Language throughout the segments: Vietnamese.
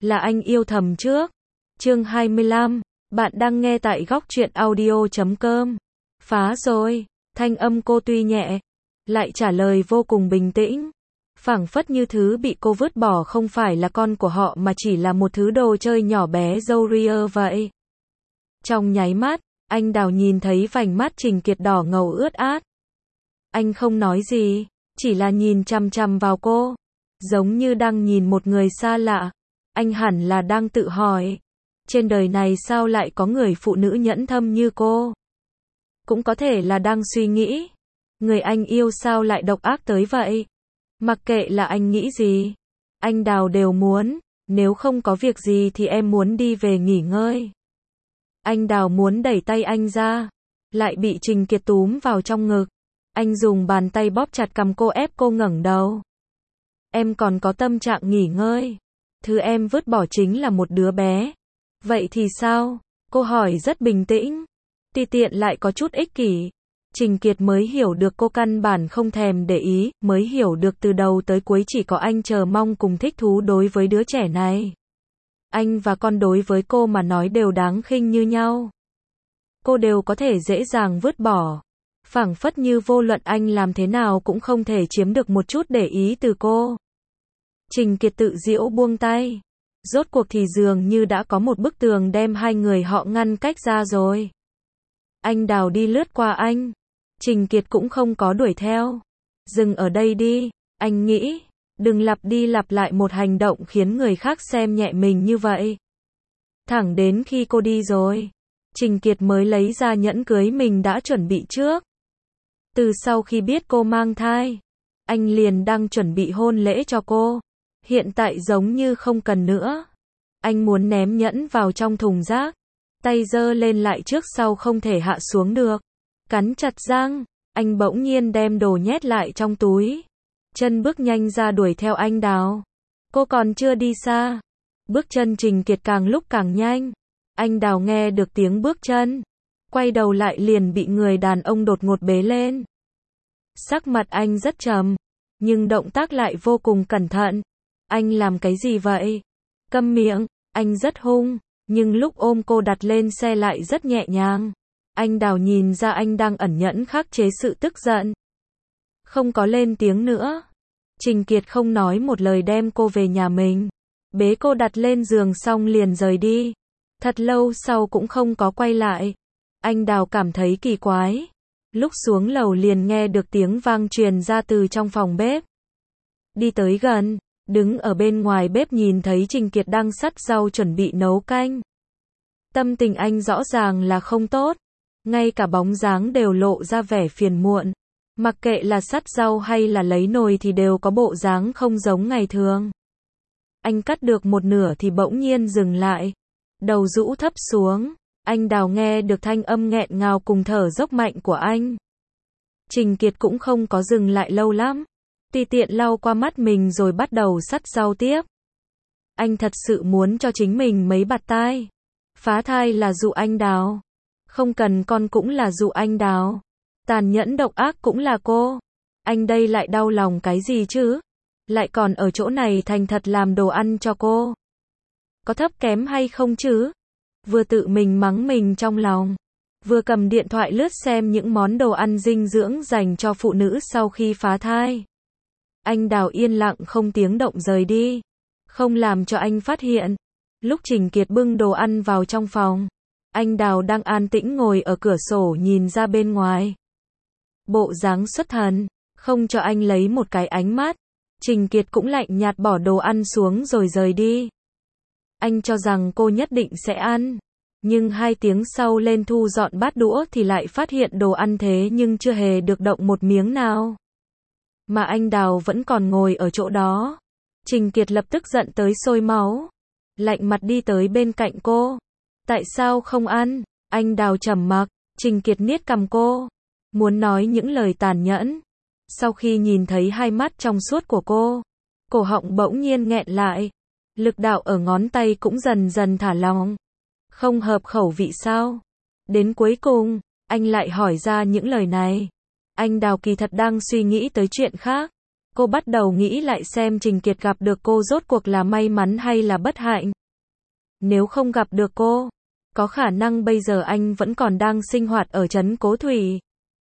là anh yêu thầm trước. Chương 25, bạn đang nghe tại góc truyện audio.com. Phá rồi, thanh âm cô tuy nhẹ, lại trả lời vô cùng bình tĩnh. Phảng phất như thứ bị cô vứt bỏ không phải là con của họ mà chỉ là một thứ đồ chơi nhỏ bé dâu ria vậy. Trong nháy mắt, anh Đào nhìn thấy vành mắt Trình Kiệt đỏ ngầu ướt át. Anh không nói gì, chỉ là nhìn chằm chằm vào cô, giống như đang nhìn một người xa lạ. Anh hẳn là đang tự hỏi, trên đời này sao lại có người phụ nữ nhẫn tâm như cô? Cũng có thể là đang suy nghĩ, người anh yêu sao lại độc ác tới vậy? Mặc kệ là anh nghĩ gì, anh Đào đều muốn, nếu không có việc gì thì em muốn đi về nghỉ ngơi. Anh Đào muốn đẩy tay anh ra, lại bị Trình Kiệt túm vào trong ngực. Anh dùng bàn tay bóp chặt cằm cô ép cô ngẩng đầu. Em còn có tâm trạng nghỉ ngơi. Thứ em vứt bỏ chính là một đứa bé. Vậy thì sao? Cô hỏi rất bình tĩnh. Ti tiện lại có chút ích kỷ. Trình Kiệt mới hiểu được cô căn bản không thèm để ý, mới hiểu được từ đầu tới cuối chỉ có anh chờ mong cùng thích thú đối với đứa trẻ này. Anh và con đối với cô mà nói đều đáng khinh như nhau. Cô đều có thể dễ dàng vứt bỏ. Phảng phất như vô luận anh làm thế nào cũng không thể chiếm được một chút để ý từ cô. Trình Kiệt tự giễu buông tay. Rốt cuộc thì dường như đã có một bức tường đem hai người họ ngăn cách ra rồi. Anh Đào đi lướt qua anh. Trình Kiệt cũng không có đuổi theo. Dừng ở đây đi, anh nghĩ. Đừng lặp đi lặp lại một hành động khiến người khác xem nhẹ mình như vậy. Thẳng đến khi cô đi rồi, Trình Kiệt mới lấy ra nhẫn cưới mình đã chuẩn bị trước. Từ sau khi biết cô mang thai, anh liền đang chuẩn bị hôn lễ cho cô. Hiện tại giống như không cần nữa. Anh muốn ném nhẫn vào trong thùng rác. Tay giơ lên lại trước sau không thể hạ xuống được. Cắn chặt răng, anh bỗng nhiên đem đồ nhét lại trong túi. Chân bước nhanh ra đuổi theo anh Đào. Cô còn chưa đi xa. Bước chân Trình Kiệt càng lúc càng nhanh. Anh Đào nghe được tiếng bước chân. Quay đầu lại liền bị người đàn ông đột ngột bế lên. Sắc mặt anh rất trầm, nhưng động tác lại vô cùng cẩn thận. Anh làm cái gì vậy? Câm miệng, anh rất hung, nhưng lúc ôm cô đặt lên xe lại rất nhẹ nhàng. Anh Đào nhìn ra anh đang ẩn nhẫn khắc chế sự tức giận. Không có lên tiếng nữa. Trình Kiệt không nói một lời đem cô về nhà mình. Bế cô đặt lên giường xong liền rời đi. Thật lâu sau cũng không có quay lại. Anh Đào cảm thấy kỳ quái. Lúc xuống lầu liền nghe được tiếng vang truyền ra từ trong phòng bếp. Đi tới gần, đứng ở bên ngoài bếp nhìn thấy Trình Kiệt đang sắt rau chuẩn bị nấu canh. Tâm tình anh rõ ràng là không tốt. Ngay cả bóng dáng đều lộ ra vẻ phiền muộn. Mặc kệ là sắt rau hay là lấy nồi thì đều có bộ dáng không giống ngày thường. Anh cắt được một nửa thì bỗng nhiên dừng lại. Đầu rũ thấp xuống. Anh Đào nghe được thanh âm nghẹn ngào cùng thở dốc mạnh của anh. Trình Kiệt cũng không có dừng lại lâu lắm. Tùy tiện lau qua mắt mình rồi bắt đầu sắt rau tiếp. Anh thật sự muốn cho chính mình mấy bạt tai. Phá thai là dụ anh Đào. Không cần con cũng là dụ anh Đào. Tàn nhẫn độc ác cũng là cô. Anh đây lại đau lòng cái gì chứ? Lại còn ở chỗ này thành thật làm đồ ăn cho cô. Có thấp kém hay không chứ? Vừa tự mình mắng mình trong lòng, vừa cầm điện thoại lướt xem những món đồ ăn dinh dưỡng dành cho phụ nữ sau khi phá thai. Anh Đào yên lặng không tiếng động rời đi, không làm cho anh phát hiện. Lúc Trình Kiệt bưng đồ ăn vào trong phòng, anh Đào đang an tĩnh ngồi ở cửa sổ nhìn ra bên ngoài. Bộ dáng xuất thần, không cho anh lấy một cái ánh mắt. Trình Kiệt cũng lạnh nhạt bỏ đồ ăn xuống rồi rời đi. Anh cho rằng cô nhất định sẽ ăn. Nhưng 2 tiếng sau lên thu dọn bát đũa thì lại phát hiện đồ ăn thế nhưng chưa hề được động một miếng nào. Mà anh Đào vẫn còn ngồi ở chỗ đó. Trình Kiệt lập tức giận tới sôi máu. Lạnh mặt đi tới bên cạnh cô. Tại sao không ăn? Anh Đào trầm mặc. Trình Kiệt niết cằm cô. Muốn nói những lời tàn nhẫn. Sau khi nhìn thấy hai mắt trong suốt của cô, cổ họng bỗng nhiên nghẹn lại. Lực đạo ở ngón tay cũng dần dần thả lỏng. Không hợp khẩu vị sao? Đến cuối cùng, anh lại hỏi ra những lời này. Anh Đào kỳ thật đang suy nghĩ tới chuyện khác. Cô bắt đầu nghĩ lại xem Trình Kiệt gặp được cô rốt cuộc là may mắn hay là bất hạnh. Nếu không gặp được cô, có khả năng bây giờ anh vẫn còn đang sinh hoạt ở trấn Cố Thủy.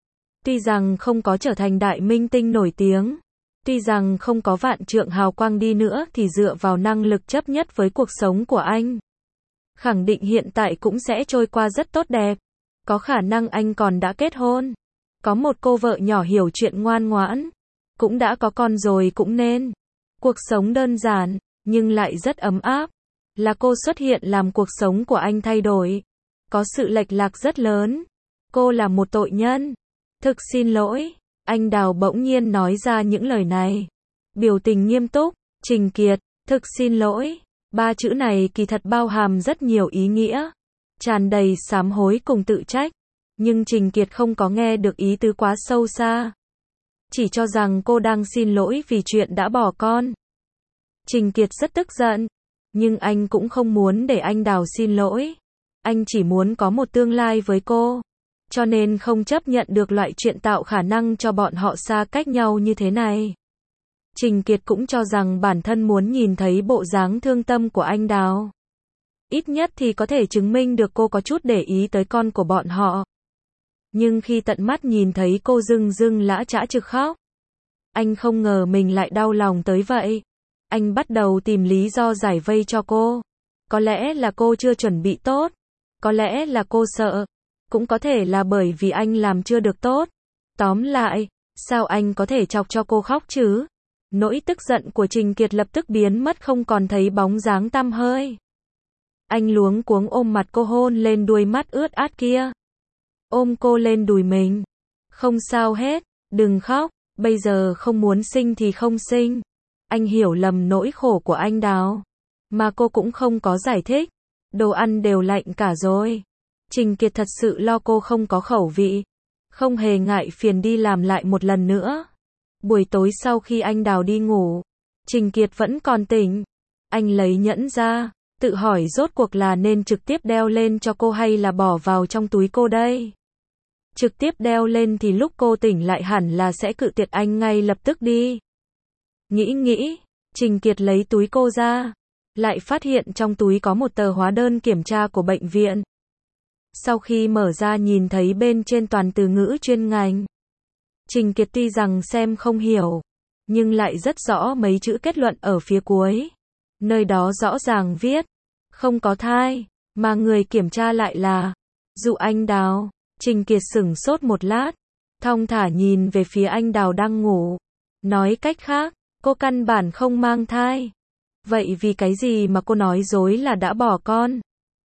Tuy rằng không có trở thành đại minh tinh nổi tiếng, tuy rằng không có vạn trượng hào quang đi nữa thì dựa vào năng lực chấp nhất với cuộc sống của anh, khẳng định hiện tại cũng sẽ trôi qua rất tốt đẹp. Có khả năng anh còn đã kết hôn, có một cô vợ nhỏ hiểu chuyện ngoan ngoãn, cũng đã có con rồi cũng nên. Cuộc sống đơn giản, nhưng lại rất ấm áp. Là cô xuất hiện làm cuộc sống của anh thay đổi. Có sự lệch lạc rất lớn. Cô là một tội nhân. Thực xin lỗi. Anh Đào bỗng nhiên nói ra những lời này. Biểu tình nghiêm túc. Trình Kiệt, thực xin lỗi. Ba chữ này kỳ thật bao hàm rất nhiều ý nghĩa. Tràn đầy sám hối cùng tự trách. Nhưng Trình Kiệt không có nghe được ý tứ quá sâu xa. Chỉ cho rằng cô đang xin lỗi vì chuyện đã bỏ con. Trình Kiệt rất tức giận. Nhưng anh cũng không muốn để anh Đào xin lỗi. Anh chỉ muốn có một tương lai với cô. Cho nên không chấp nhận được loại chuyện tạo khả năng cho bọn họ xa cách nhau như thế này. Trình Kiệt cũng cho rằng bản thân muốn nhìn thấy bộ dáng thương tâm của anh Đào. Ít nhất thì có thể chứng minh được cô có chút để ý tới con của bọn họ. Nhưng khi tận mắt nhìn thấy cô rưng rưng lã chã trực khóc, anh không ngờ mình lại đau lòng tới vậy. Anh bắt đầu tìm lý do giải vây cho cô. Có lẽ là cô chưa chuẩn bị tốt. Có lẽ là cô sợ. Cũng có thể là bởi vì anh làm chưa được tốt. Tóm lại, sao anh có thể chọc cho cô khóc chứ? Nỗi tức giận của Trình Kiệt lập tức biến mất không còn thấy bóng dáng tăm hơi. Anh luống cuống ôm mặt cô hôn lên đuôi mắt ướt át kia. Ôm cô lên đùi mình. Không sao hết, đừng khóc, bây giờ không muốn sinh thì không sinh. Anh hiểu lầm nỗi khổ của anh Đào. Mà cô cũng không có giải thích. Đồ ăn đều lạnh cả rồi. Trình Kiệt thật sự lo cô không có khẩu vị. Không hề ngại phiền đi làm lại một lần nữa. Buổi tối sau khi anh Đào đi ngủ, Trình Kiệt vẫn còn tỉnh. Anh lấy nhẫn ra, tự hỏi rốt cuộc là nên trực tiếp đeo lên cho cô hay là bỏ vào trong túi cô đây. Trực tiếp đeo lên thì lúc cô tỉnh lại hẳn là sẽ cự tuyệt anh ngay lập tức đi. Nghĩ, Trình Kiệt lấy túi cô ra, lại phát hiện trong túi có một tờ hóa đơn kiểm tra của bệnh viện. Sau khi mở ra nhìn thấy bên trên toàn từ ngữ chuyên ngành. Trình Kiệt tuy rằng xem không hiểu, nhưng lại rất rõ mấy chữ kết luận ở phía cuối. Nơi đó rõ ràng viết, không có thai, mà người kiểm tra lại là Dụ Anh Đào. Trình Kiệt sửng sốt một lát, thong thả nhìn về phía anh Đào đang ngủ. Nói cách khác, cô căn bản không mang thai. Vậy vì cái gì mà cô nói dối là đã bỏ con?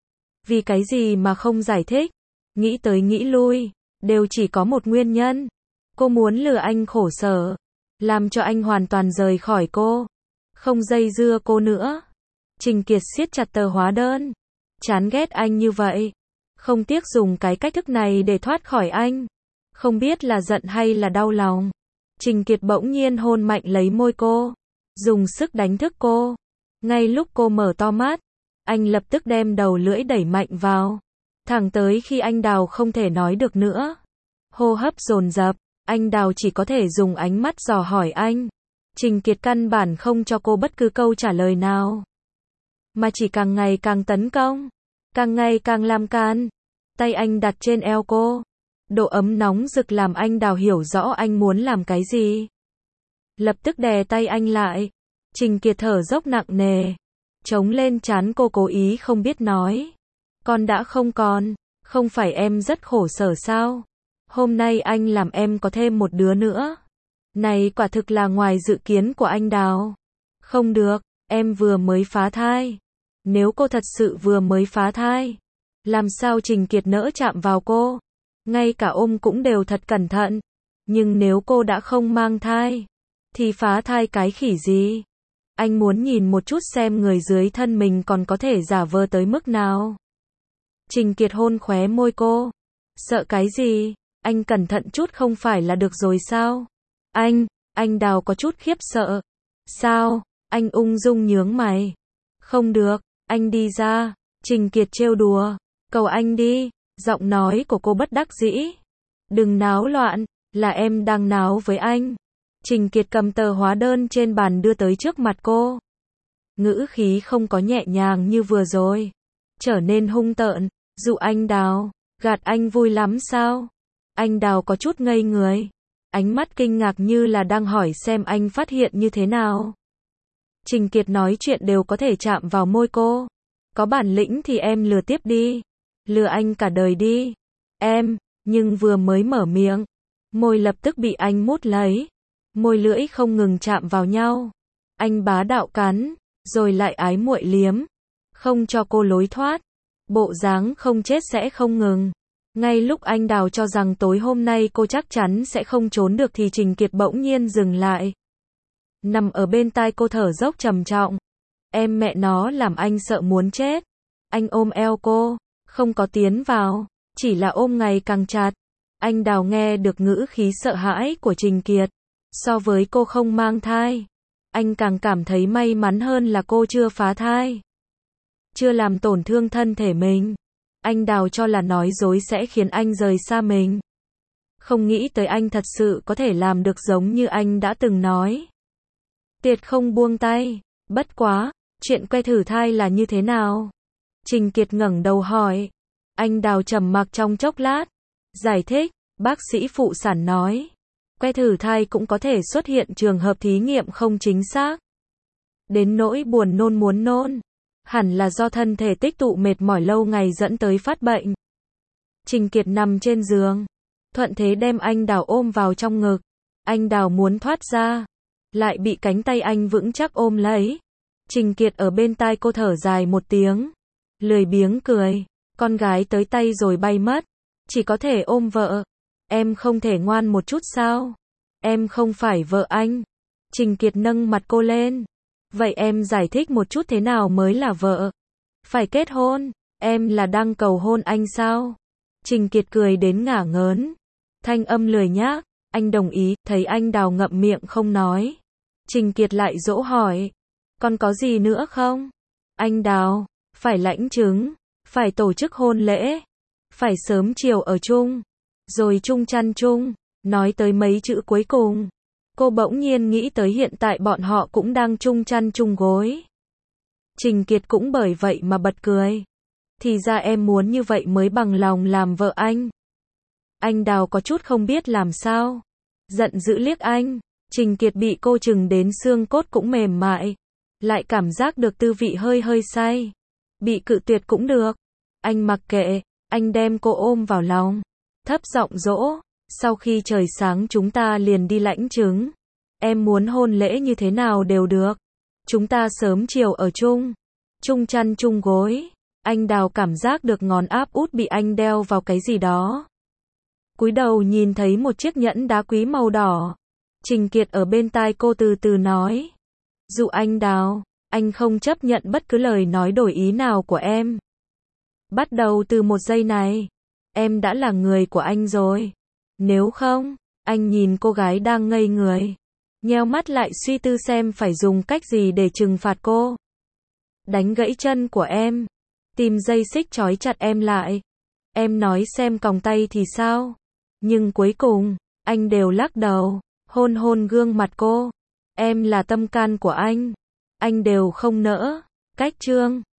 Vì cái gì mà không giải thích? Nghĩ tới nghĩ lui, đều chỉ có một nguyên nhân. Cô muốn lừa anh khổ sở, làm cho anh hoàn toàn rời khỏi cô, không dây dưa cô nữa. Trình Kiệt siết chặt tờ hóa đơn, chán ghét anh như vậy, không tiếc dùng cái cách thức này để thoát khỏi anh. Không biết là giận hay là đau lòng. Trình Kiệt bỗng nhiên hôn mạnh lấy môi cô, dùng sức đánh thức cô. Ngay lúc cô mở to mắt, anh lập tức đem đầu lưỡi đẩy mạnh vào, thẳng tới khi anh Đào không thể nói được nữa. Hô hấp dồn dập, anh Đào chỉ có thể dùng ánh mắt dò hỏi anh. Trình Kiệt căn bản không cho cô bất cứ câu trả lời nào, mà chỉ càng ngày càng tấn công, càng ngày càng làm càn. Tay anh đặt trên eo cô, độ ấm nóng rực làm anh Đào hiểu rõ anh muốn làm cái gì. Lập tức đè tay anh lại. Trình Kiệt thở dốc nặng nề, chống lên trán cô cố ý không biết nói. Con đã không còn, không phải em rất khổ sở sao? Hôm nay anh làm em có thêm một đứa nữa. Này quả thực là ngoài dự kiến của anh Đào. Không được, em vừa mới phá thai. Nếu cô thật sự vừa mới phá thai, làm sao Trình Kiệt nỡ chạm vào cô? Ngay cả ôm cũng đều thật cẩn thận. Nhưng nếu cô đã không mang thai, thì phá thai cái khỉ gì? Anh muốn nhìn một chút xem người dưới thân mình còn có thể giả vờ tới mức nào. Trình Kiệt hôn khóe môi cô. Sợ cái gì? Anh cẩn thận chút không phải là được rồi sao? Anh Đào có chút khiếp sợ. Sao? Anh ung dung nhướng mày. Không được, anh đi ra. Trình Kiệt trêu đùa. Cầu anh đi. Giọng nói của cô bất đắc dĩ. Đừng náo loạn, là em đang náo với anh. Trình Kiệt cầm tờ hóa đơn trên bàn đưa tới trước mặt cô. Ngữ khí không có nhẹ nhàng như vừa rồi, trở nên hung tợn. Dụ anh Đào, gạt anh vui lắm sao? Anh Đào có chút ngây người, ánh mắt kinh ngạc như là đang hỏi xem anh phát hiện như thế nào. Trình Kiệt nói chuyện đều có thể chạm vào môi cô. Có bản lĩnh thì em lừa tiếp đi. Lừa anh cả đời đi. Em, nhưng vừa mới mở miệng, môi lập tức bị anh mút lấy. Môi lưỡi không ngừng chạm vào nhau. Anh bá đạo cắn, rồi lại ái muội liếm, không cho cô lối thoát. Bộ dáng không chết sẽ không ngừng. Ngay lúc anh Đào cho rằng tối hôm nay cô chắc chắn sẽ không trốn được thì Trình Kiệt bỗng nhiên dừng lại. Nằm ở bên tai cô thở dốc trầm trọng. Em mẹ nó làm anh sợ muốn chết. Anh ôm eo cô, không có tiến vào, chỉ là ôm ngày càng chặt. Anh Đào nghe được ngữ khí sợ hãi của Trình Kiệt. So với cô không mang thai, anh càng cảm thấy may mắn hơn là cô chưa phá thai, chưa làm tổn thương thân thể mình. Anh Đào cho là nói dối sẽ khiến anh rời xa mình. Không nghĩ tới anh thật sự có thể làm được giống như anh đã từng nói. Tuyệt không buông tay. Bất quá, chuyện que thử thai là như thế nào? Trình Kiệt ngẩng đầu hỏi. Anh Đào trầm mặc trong chốc lát, giải thích, bác sĩ phụ sản nói, que thử thai cũng có thể xuất hiện trường hợp thí nghiệm không chính xác. Đến nỗi buồn nôn muốn nôn, hẳn là do thân thể tích tụ mệt mỏi lâu ngày dẫn tới phát bệnh. Trình Kiệt nằm trên giường, thuận thế đem anh Đào ôm vào trong ngực. Anh Đào muốn thoát ra, lại bị cánh tay anh vững chắc ôm lấy. Trình Kiệt ở bên tai cô thở dài một tiếng, lười biếng cười, con gái tới tay rồi bay mất, chỉ có thể ôm vợ. Em không thể ngoan một chút sao? Em không phải vợ anh. Trình Kiệt nâng mặt cô lên. Vậy em giải thích một chút thế nào mới là vợ? Phải kết hôn, em là đang cầu hôn anh sao? Trình Kiệt cười đến ngả ngớn, thanh âm lười nhác, anh đồng ý. Thấy anh Đào ngậm miệng không nói, Trình Kiệt lại dỗ hỏi, còn có gì nữa không? Anh Đào, phải lãnh chứng, phải tổ chức hôn lễ, phải sớm chiều ở chung, rồi chung chăn chung. Nói tới mấy chữ cuối cùng, cô bỗng nhiên nghĩ tới hiện tại bọn họ cũng đang chung chăn chung gối. Trình Kiệt cũng bởi vậy mà bật cười. Thì ra em muốn như vậy mới bằng lòng làm vợ anh. Anh Đào có chút không biết làm sao, giận dữ liếc anh. Trình Kiệt bị cô chừng đến xương cốt cũng mềm mại, lại cảm giác được tư vị hơi hơi say. Bị cự tuyệt cũng được, anh mặc kệ. Anh đem cô ôm vào lòng, thấp giọng dỗ, sau khi trời sáng chúng ta liền đi lãnh chứng. Em muốn hôn lễ như thế nào đều được, chúng ta sớm chiều ở chung, chung chăn chung gối. Anh Đào cảm giác được ngón áp út bị anh đeo vào cái gì đó. Cúi đầu nhìn thấy một chiếc nhẫn đá quý màu đỏ. Trình Kiệt ở bên tai cô từ từ nói, dụ anh Đào, anh không chấp nhận bất cứ lời nói đổi ý nào của em. Bắt đầu từ một giây này, em đã là người của anh rồi. Nếu không, anh nhìn cô gái đang ngây người, nheo mắt lại suy tư xem phải dùng cách gì để trừng phạt cô. Đánh gãy chân của em, tìm dây xích trói chặt em lại. Em nói xem còng tay thì sao? Nhưng cuối cùng, anh đều lắc đầu, hôn hôn gương mặt cô. Em là tâm can của anh đều không nỡ. Cách chương